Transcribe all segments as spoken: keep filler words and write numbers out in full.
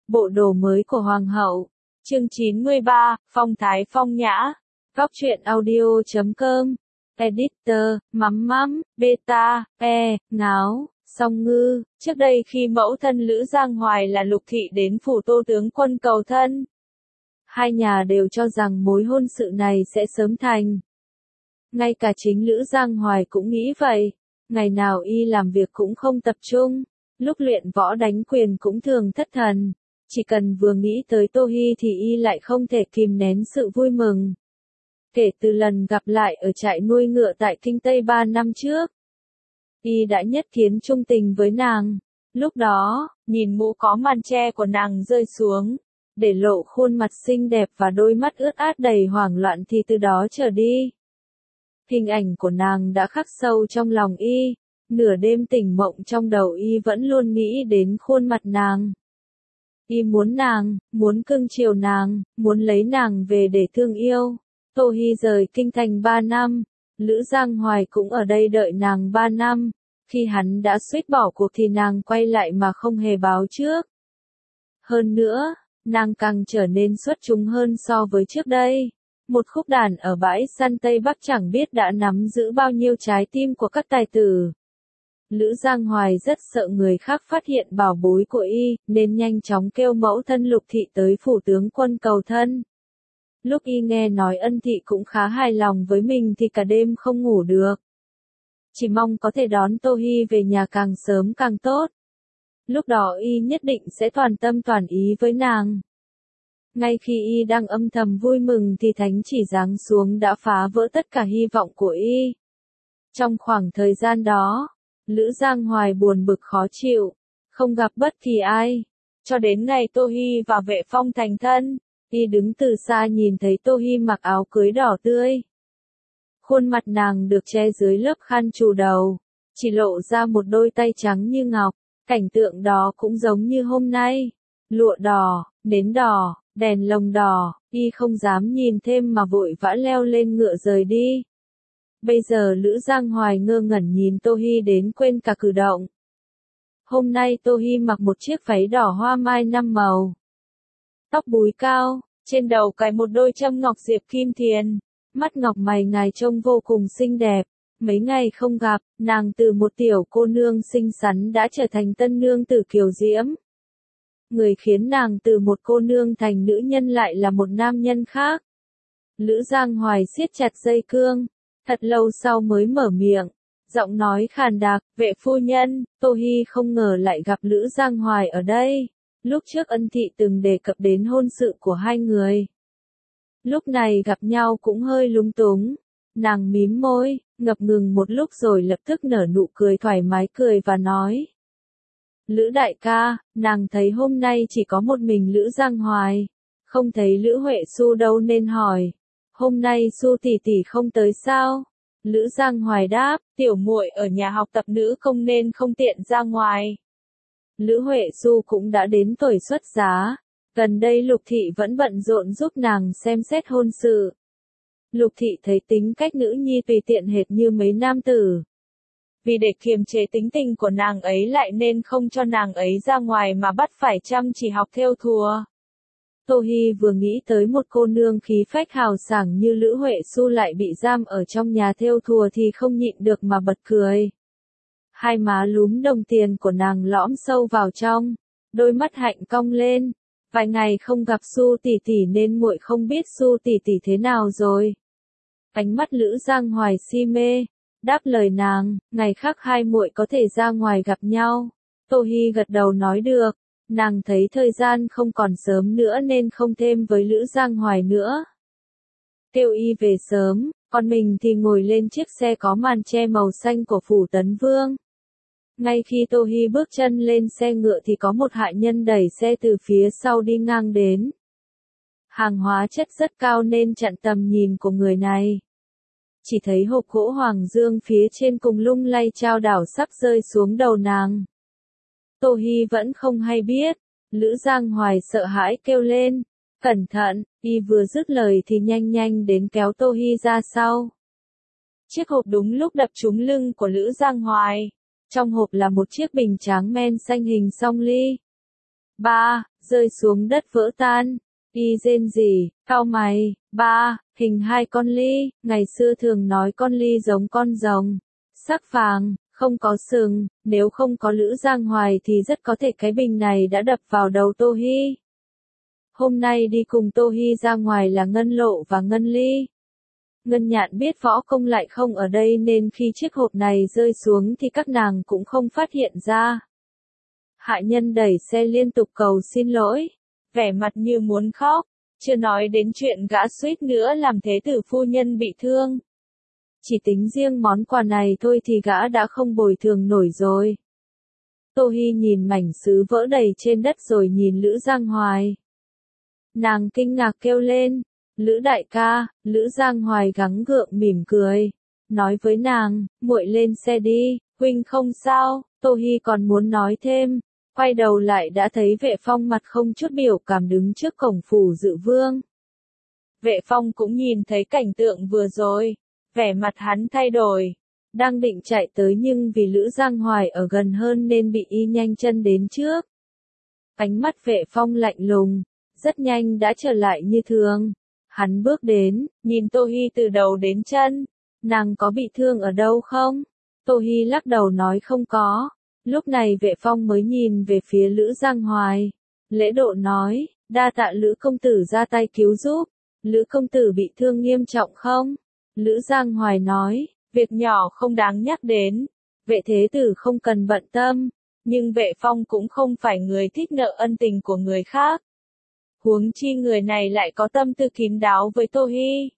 bộ đồ mới của Hoàng hậu. Chương chín mươi ba, phong thái phong nhã. Góc truyện audio chấm com. Editor, mắm mắm, beta, e, ngáo, song ngư. Trước đây khi mẫu thân Lữ Giang Hoài là Lục Thị đến phủ Tô tướng quân cầu thân, hai nhà đều cho rằng mối hôn sự này sẽ sớm thành. Ngay cả chính Lữ Giang Hoài cũng nghĩ vậy. Ngày nào y làm việc cũng không tập trung, lúc luyện võ đánh quyền cũng thường thất thần. Chỉ cần vừa nghĩ tới Tô Hi thì y lại không thể kìm nén sự vui mừng. Kể từ lần gặp lại ở trại nuôi ngựa tại Kinh Tây ba năm trước, y đã nhất kiến trung tình với nàng. Lúc đó, nhìn mũ có màn che của nàng rơi xuống, để lộ khuôn mặt xinh đẹp và đôi mắt ướt át đầy hoảng loạn thì từ đó trở đi, hình ảnh của nàng đã khắc sâu trong lòng y. Nửa đêm tỉnh mộng trong đầu y vẫn luôn nghĩ đến khuôn mặt nàng. Y muốn nàng, muốn cưng chiều nàng, muốn lấy nàng về để thương yêu. Tô Hi rời kinh thành ba năm, Lữ Giang Hoài cũng ở đây đợi nàng ba năm. Khi hắn đã suýt bỏ cuộc thì nàng quay lại mà không hề báo trước. Hơn nữa, nàng càng trở nên xuất chúng hơn so với trước đây. Một khúc đàn ở bãi săn Tây Bắc chẳng biết đã nắm giữ bao nhiêu trái tim của các tài tử. Lữ Giang Hoài rất sợ người khác phát hiện bảo bối của y, nên nhanh chóng kêu mẫu thân Lục Thị tới phủ tướng quân cầu thân. Lúc y nghe nói Ân Thị cũng khá hài lòng với mình thì cả đêm không ngủ được. Chỉ mong có thể đón Tô Hi về nhà càng sớm càng tốt. Lúc đó y nhất định sẽ toàn tâm toàn ý với nàng. Ngay khi y đang âm thầm vui mừng thì thánh chỉ giáng xuống đã phá vỡ tất cả hy vọng của y. Trong khoảng thời gian đó, Lữ Giang Hoài buồn bực khó chịu, không gặp bất kỳ ai. Cho đến ngày Tô Hi và Vệ Phong thành thân, y đứng từ xa nhìn thấy Tô Hi mặc áo cưới đỏ tươi. Khuôn mặt nàng được che dưới lớp khăn trù đầu, chỉ lộ ra một đôi tay trắng như ngọc. Cảnh tượng đó cũng giống như hôm nay. Lụa đỏ, nến đỏ, đèn lồng đỏ, y không dám nhìn thêm mà vội vã leo lên ngựa rời đi. Bây giờ Lữ Giang Hoài ngơ ngẩn nhìn Tô Hi đến quên cả cử động. Hôm nay Tô Hi mặc một chiếc váy đỏ hoa mai năm màu. Tóc búi cao, trên đầu cài một đôi châm ngọc diệp kim thiền, mắt ngọc mày ngài trông vô cùng xinh đẹp. Mấy ngày không gặp, nàng từ một tiểu cô nương xinh xắn đã trở thành tân nương tử kiều diễm. Người khiến nàng từ một cô nương thành nữ nhân lại là một nam nhân khác. Lữ Giang Hoài siết chặt dây cương, thật lâu sau mới mở miệng, giọng nói khàn đặc, Vệ phu nhân. Tô Hi không ngờ lại gặp Lữ Giang Hoài ở đây. Lúc trước Ân Thị từng đề cập đến hôn sự của hai người. Lúc này gặp nhau cũng hơi lúng túng. Nàng mím môi, ngập ngừng một lúc rồi lập tức nở nụ cười thoải mái cười và nói. Lữ đại ca, nàng thấy hôm nay chỉ có một mình Lữ Giang Hoài, không thấy Lữ Huệ Xu đâu nên hỏi. Hôm nay Xu tỷ tỷ không tới sao? Lữ Giang Hoài đáp, tiểu muội ở nhà học tập nữ công nên không tiện ra ngoài. Lữ Huệ Xu cũng đã đến tuổi xuất giá, gần đây Lục Thị vẫn bận rộn giúp nàng xem xét hôn sự. Lục Thị thấy tính cách nữ nhi tùy tiện hệt như mấy nam tử. Vì để kiềm chế tính tình của nàng ấy lại nên không cho nàng ấy ra ngoài mà bắt phải chăm chỉ học thêu thùa. Tô Hi vừa nghĩ tới một cô nương khí phách hào sảng như Lữ Huệ Xu lại bị giam ở trong nhà thêu thùa thì không nhịn được mà bật cười. Hai má lúm đồng tiền của nàng lõm sâu vào trong, đôi mắt hạnh cong lên. Vài ngày không gặp Xu tỷ tỷ nên muội không biết Xu tỷ tỷ thế nào rồi. Ánh mắt Lữ Giang Hoài si mê, đáp lời nàng, ngày khác hai muội có thể ra ngoài gặp nhau. Tô Hi gật đầu nói được, nàng thấy thời gian không còn sớm nữa nên không thêm với Lữ Giang Hoài nữa. Kêu y về sớm, còn mình thì ngồi lên chiếc xe có màn che màu xanh của phủ Tấn Vương. Ngay khi Tô Hi bước chân lên xe ngựa thì có một hạ nhân đẩy xe từ phía sau đi ngang đến. Hàng hóa chất rất cao nên chặn tầm nhìn của người này. Chỉ thấy hộp gỗ hoàng dương phía trên cùng lung lay chao đảo sắp rơi xuống đầu nàng. Tô Hi vẫn không hay biết. Lữ Giang Hoài sợ hãi kêu lên, cẩn thận. Y vừa dứt lời thì nhanh nhanh đến kéo Tô Hi ra sau. Chiếc hộp đúng lúc đập trúng lưng của Lữ Giang Hoài. Trong hộp là một chiếc bình tráng men xanh hình song ly. Ba, rơi xuống đất vỡ tan. Y rên rỉ, cau mày, ba, hình hai con ly, ngày xưa thường nói con ly giống con rồng, sắc vàng, không có sừng, nếu không có Lữ Giang Hoài thì rất có thể cái bình này đã đập vào đầu Tô Hi. Hôm nay đi cùng Tô Hi ra ngoài là Ngân Lộ và Ngân Ly. Ngân Nhạn biết võ công lại không ở đây nên khi chiếc hộp này rơi xuống thì các nàng cũng không phát hiện ra. Hạ nhân đẩy xe liên tục cầu xin lỗi, vẻ mặt như muốn khóc, chưa nói đến chuyện gã suýt nữa làm thế tử phu nhân bị thương. Chỉ tính riêng món quà này thôi thì gã đã không bồi thường nổi rồi. Tô Hi nhìn mảnh sứ vỡ đầy trên đất rồi nhìn Lữ Giang Hoài. Nàng kinh ngạc kêu lên, Lữ đại ca. Lữ Giang Hoài gắng gượng mỉm cười, nói với nàng, muội lên xe đi, huynh không sao. Tô Hi còn muốn nói thêm, quay đầu lại đã thấy Vệ Phong mặt không chút biểu cảm đứng trước cổng phủ Dự Vương. Vệ Phong cũng nhìn thấy cảnh tượng vừa rồi, vẻ mặt hắn thay đổi, đang định chạy tới nhưng vì Lữ Giang Hoài ở gần hơn nên bị y nhanh chân đến trước. Ánh mắt Vệ Phong lạnh lùng, rất nhanh đã trở lại như thường. Hắn bước đến, nhìn Tô Hi từ đầu đến chân, nàng có bị thương ở đâu không? Tô Hi lắc đầu nói không có. Lúc này Vệ Phong mới nhìn về phía Lữ Giang Hoài, lễ độ nói, đa tạ Lữ công tử ra tay cứu giúp. Lữ công tử bị thương nghiêm trọng không? Lữ Giang Hoài nói, việc nhỏ không đáng nhắc đến, Vệ thế tử không cần bận tâm, nhưng Vệ Phong cũng không phải người thích nợ ân tình của người khác. Huống chi người này lại có tâm tư kín đáo với Tô Hi.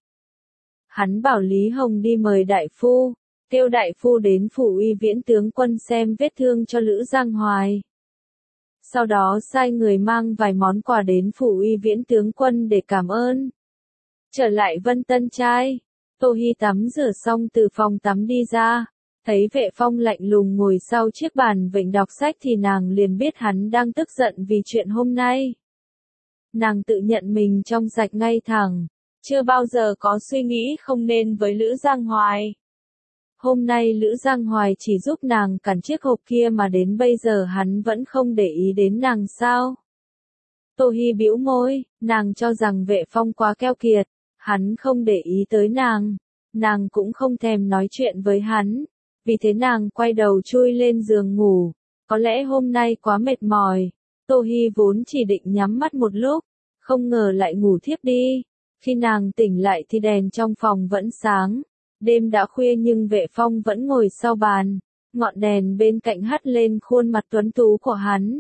Hắn bảo Lý Hồng đi mời đại phu, kêu đại phu đến phủ Uy Viễn tướng quân xem vết thương cho Lữ Giang Hoài. Sau đó sai người mang vài món quà đến phủ Uy Viễn tướng quân để cảm ơn. Trở lại Vân Tân Trai, Tô Hi tắm rửa xong từ phòng tắm đi ra, thấy Vệ Phong lạnh lùng ngồi sau chiếc bàn vịnh đọc sách thì nàng liền biết hắn đang tức giận vì chuyện hôm nay. Nàng tự nhận mình trong sạch ngay thẳng, chưa bao giờ có suy nghĩ không nên với Lữ Giang Hoài. Hôm nay Lữ Giang Hoài chỉ giúp nàng cản chiếc hộp kia mà đến bây giờ hắn vẫn không để ý đến nàng sao? Tô Hi bĩu môi, nàng cho rằng Vệ Phong quá keo kiệt, hắn không để ý tới nàng, nàng cũng không thèm nói chuyện với hắn, vì thế nàng quay đầu chui lên giường ngủ, có lẽ hôm nay quá mệt mỏi. Tô Hi vốn chỉ định nhắm mắt một lúc, không ngờ lại ngủ thiếp đi. Khi nàng tỉnh lại thì đèn trong phòng vẫn sáng. Đêm đã khuya nhưng Vệ Phong vẫn ngồi sau bàn, ngọn đèn bên cạnh hắt lên khuôn mặt tuấn tú của hắn.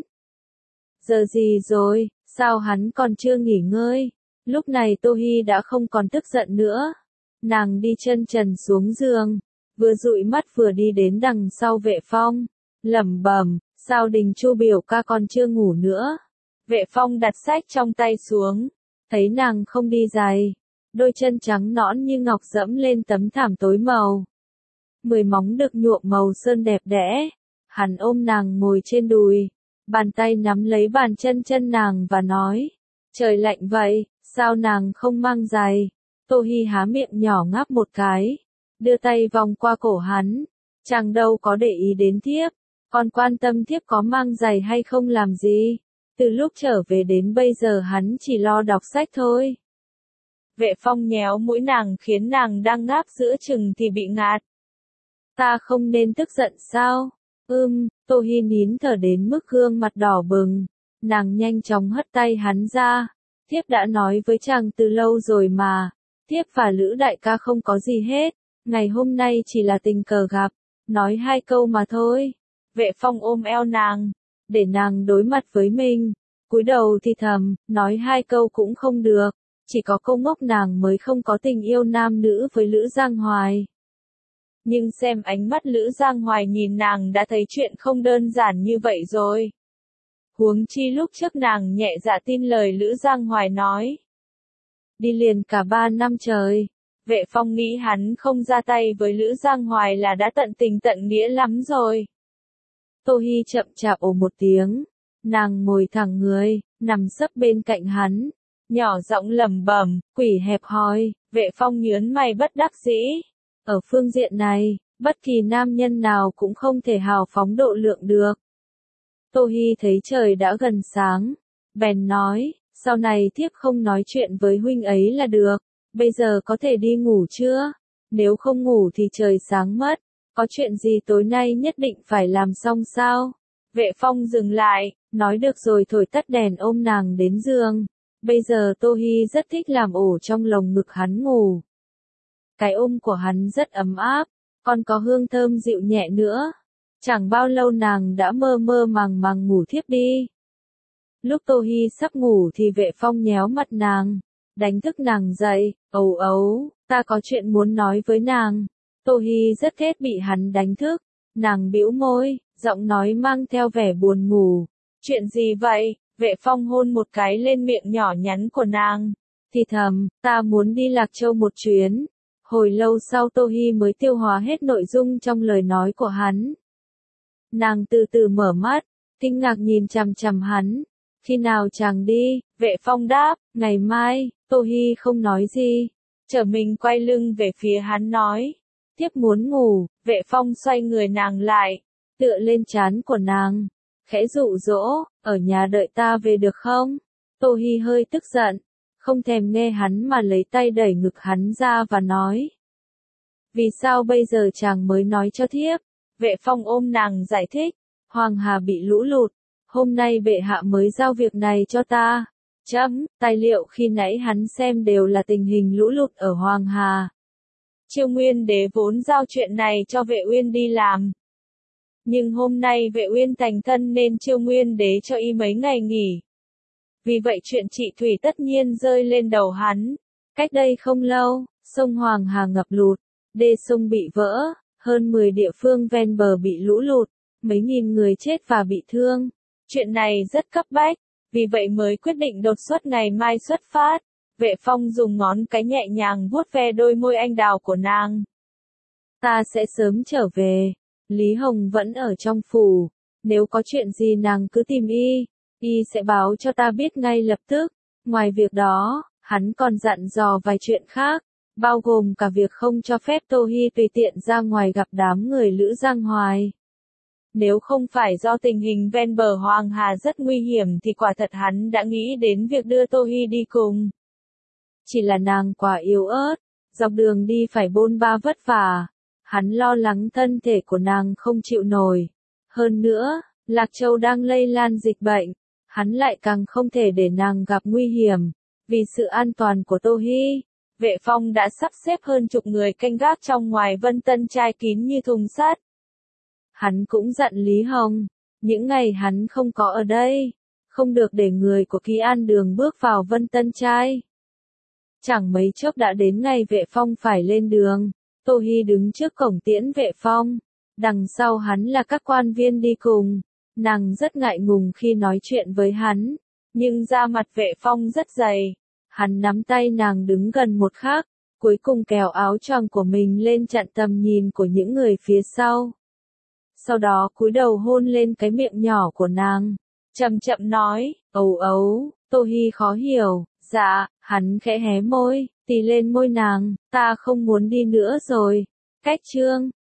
Giờ gì rồi, sao hắn còn chưa nghỉ ngơi? Lúc này Tô Hi đã không còn tức giận nữa. Nàng đi chân trần xuống giường, vừa dụi mắt vừa đi đến đằng sau Vệ Phong, lẩm bẩm, sao Đình Chu biểu ca còn chưa ngủ nữa? Vệ Phong đặt sách trong tay xuống, thấy nàng không đi giày, đôi chân trắng nõn như ngọc dẫm lên tấm thảm tối màu. Mười móng được nhuộm màu sơn đẹp đẽ, hắn ôm nàng ngồi trên đùi, bàn tay nắm lấy bàn chân chân nàng và nói, trời lạnh vậy, sao nàng không mang giày? Tô Hi há miệng nhỏ ngáp một cái, đưa tay vòng qua cổ hắn, chàng đâu có để ý đến thiếp, còn quan tâm thiếp có mang giày hay không làm gì. Từ lúc trở về đến bây giờ hắn chỉ lo đọc sách thôi. Vệ Phong nhéo mũi nàng khiến nàng đang ngáp giữa chừng thì bị ngạt. Ta không nên tức giận sao? Ưm, Tô Hi nín thở đến mức gương mặt đỏ bừng. Nàng nhanh chóng hất tay hắn ra. Thiếp đã nói với chàng từ lâu rồi mà. Thiếp và Lữ đại ca không có gì hết. Ngày hôm nay chỉ là tình cờ gặp. Nói hai câu mà thôi. Vệ Phong ôm eo nàng, để nàng đối mặt với mình. Cúi đầu thì thầm, nói hai câu cũng không được. Chỉ có cô ngốc nàng mới không có tình yêu nam nữ với Lữ Giang Hoài. Nhưng xem ánh mắt Lữ Giang Hoài nhìn nàng đã thấy chuyện không đơn giản như vậy rồi. Huống chi lúc trước nàng nhẹ dạ tin lời Lữ Giang Hoài nói. Đi liền cả ba năm trời. Vệ Phong nghĩ hắn không ra tay với Lữ Giang Hoài là đã tận tình tận nghĩa lắm rồi. Tô Hi chậm chạp ồ một tiếng. Nàng ngồi thẳng người, nằm sấp bên cạnh hắn. Nhỏ giọng lẩm bẩm, quỷ hẹp hòi. Vệ Phong nhớn mày bất đắc dĩ. Ở phương diện này, bất kỳ nam nhân nào cũng không thể hào phóng độ lượng được. Tô Hi thấy trời đã gần sáng, bèn nói, sau này thiếp không nói chuyện với huynh ấy là được, bây giờ có thể đi ngủ chưa? Nếu không ngủ thì trời sáng mất, có chuyện gì tối nay nhất định phải làm xong sao? Vệ Phong dừng lại, nói được rồi thổi tắt đèn ôm nàng đến giường. Bây giờ Tô Hi rất thích làm ổ trong lồng ngực hắn ngủ. Cái ôm của hắn rất ấm áp, còn có hương thơm dịu nhẹ nữa. Chẳng bao lâu nàng đã mơ mơ màng màng ngủ thiếp đi. Lúc Tô Hi sắp ngủ thì Vệ Phong nhéo mặt nàng, đánh thức nàng dậy, ấu ấu, ta có chuyện muốn nói với nàng. Tô Hi rất ghét bị hắn đánh thức, nàng bĩu môi, giọng nói mang theo vẻ buồn ngủ. Chuyện gì vậy? Vệ Phong hôn một cái lên miệng nhỏ nhắn của nàng, thì thầm, ta muốn đi Lạc Châu một chuyến. Hồi lâu sau Tô Hi mới tiêu hóa hết nội dung trong lời nói của hắn. Nàng từ từ mở mắt, kinh ngạc nhìn chằm chằm hắn. Khi nào chàng đi? Vệ Phong đáp, ngày mai. Tô Hi không nói gì, trở mình quay lưng về phía hắn nói, thiếp muốn ngủ. Vệ Phong xoay người nàng lại, tựa lên trán của nàng, khẽ dụ dỗ, ở nhà đợi ta về được không? Tô Hi hơi tức giận, không thèm nghe hắn mà lấy tay đẩy ngực hắn ra và nói, vì sao bây giờ chàng mới nói cho thiếp? Vệ Phong ôm nàng giải thích, Hoàng Hà bị lũ lụt, hôm nay bệ hạ mới giao việc này cho ta. Chấm, tài liệu khi nãy hắn xem đều là tình hình lũ lụt ở Hoàng Hà. Chiêu Nguyên Đế vốn giao chuyện này cho Vệ Uyên đi làm. Nhưng hôm nay Vệ Uyên thành thân nên Chiêu Nguyên Đế cho y mấy ngày nghỉ. Vì vậy chuyện trị thủy tất nhiên rơi lên đầu hắn. Cách đây không lâu, sông Hoàng Hà ngập lụt, đê sông bị vỡ, hơn mười địa phương ven bờ bị lũ lụt, mấy nghìn người chết và bị thương. Chuyện này rất cấp bách, vì vậy mới quyết định đột xuất ngày mai xuất phát. Vệ Phong dùng ngón cái nhẹ nhàng vuốt ve đôi môi anh đào của nàng. Ta sẽ sớm trở về. Lý Hồng vẫn ở trong phủ. Nếu có chuyện gì nàng cứ tìm y, y sẽ báo cho ta biết ngay lập tức. Ngoài việc đó, hắn còn dặn dò vài chuyện khác, bao gồm cả việc không cho phép Tô Hi tùy tiện ra ngoài gặp đám người Lữ Giang Hoài. Nếu không phải do tình hình ven bờ Hoàng Hà rất nguy hiểm thì quả thật hắn đã nghĩ đến việc đưa Tô Hi đi cùng. Chỉ là nàng quá yếu ớt, dọc đường đi phải bôn ba vất vả. Hắn lo lắng thân thể của nàng không chịu nổi. Hơn nữa, Lạc Châu đang lây lan dịch bệnh, hắn lại càng không thể để nàng gặp nguy hiểm. Vì sự an toàn của Tô Hi, Vệ Phong đã sắp xếp hơn chục người canh gác trong ngoài Vân Tân Trai kín như thùng sắt. Hắn cũng dặn Lý Hồng, những ngày hắn không có ở đây, không được để người của Ký An Đường bước vào Vân Tân Trai. Chẳng mấy chốc đã đến ngày Vệ Phong phải lên đường, Tô Hi đứng trước cổng tiễn Vệ Phong, đằng sau hắn là các quan viên đi cùng. Nàng rất ngại ngùng khi nói chuyện với hắn, nhưng da mặt Vệ Phong rất dày. Hắn nắm tay nàng đứng gần một khắc, cuối cùng kéo áo choàng của mình lên chặn tầm nhìn của những người phía sau. Sau đó cúi đầu hôn lên cái miệng nhỏ của nàng, chậm chậm nói, ấu ấu. Tô Hi khó hiểu, dạ. Hắn khẽ hé môi, tì lên môi nàng, ta không muốn đi nữa rồi. Cách chương